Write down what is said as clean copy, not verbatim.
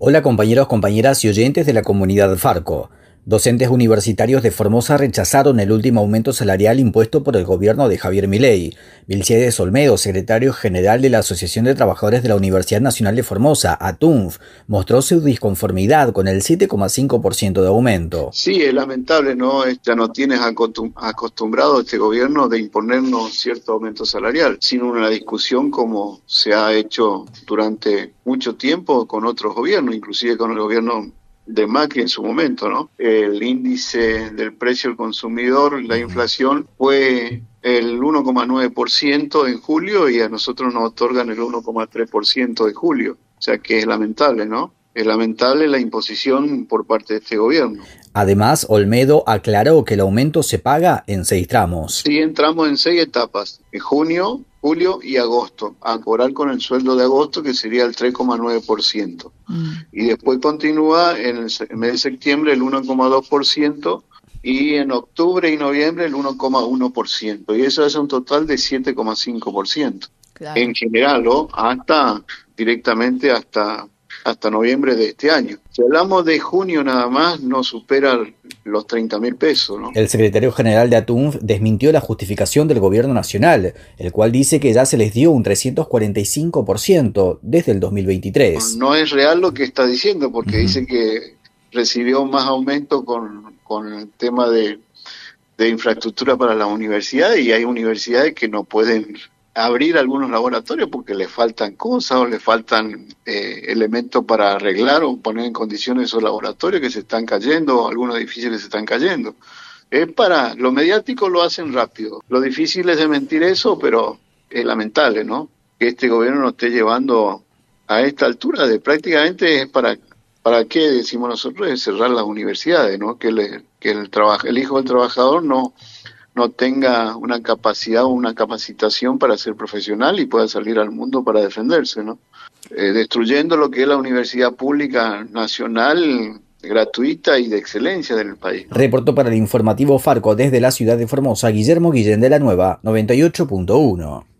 Hola compañeros, compañeras y oyentes de la comunidad Farco. Docentes universitarios de Formosa rechazaron el último aumento salarial impuesto por el gobierno de Javier Milei. Vilciedes Olmedo, secretario general de la Asociación de Trabajadores de la Universidad Nacional de Formosa, ATUNF, mostró su disconformidad con el 7,5% de aumento. Sí, es lamentable, ¿no? Ya no tienes acostumbrado este gobierno de imponernos cierto aumento salarial, sino una discusión como se ha hecho durante mucho tiempo con otros gobiernos, inclusive con el gobierno de Macri en su momento, ¿no? El índice del precio al consumidor, la inflación, fue el 1,9% en julio y a nosotros nos otorgan el 1,3% de julio. O sea que es lamentable, ¿no? Es lamentable la imposición por parte de este gobierno. Además, Olmedo aclaró que el aumento se paga en 6 tramos. Sí, entramos en 6 etapas, en junio, julio y agosto, a cobrar con el sueldo de agosto, que sería el 3,9%. Y después continúa en el mes de septiembre el 1,2%, y en octubre y noviembre el 1,1%. Y eso es un total de 7,5%. Claro. En general, ¿no? Directamente hasta noviembre de este año. Si hablamos de junio nada más, no supera los 30.000 pesos, ¿no? El secretario general de ATUNF desmintió la justificación del gobierno nacional, el cual dice que ya se les dio un 345% desde el 2023. No es real lo que está diciendo, porque dice que recibió más aumento con el tema de infraestructura para las universidades, y hay universidades que no pueden abrir algunos laboratorios porque les faltan cosas o les faltan elementos para arreglar o poner en condiciones esos laboratorios que se están cayendo, o algunos edificios que se están cayendo. Lo mediático lo hacen rápido. Lo difícil es desmentir eso, pero es lamentable, ¿no? Que este gobierno nos esté llevando a esta altura de prácticamente es ¿para qué decimos nosotros? Es cerrar las universidades, ¿no? Que el hijo del trabajador no tenga una capacidad o una capacitación para ser profesional y pueda salir al mundo para defenderse, ¿no? Destruyendo lo que es la universidad pública nacional, gratuita y de excelencia del país, ¿no? Reportó para el informativo Farco desde la ciudad de Formosa, Guillermo Guillén de la Nueva, 98.1.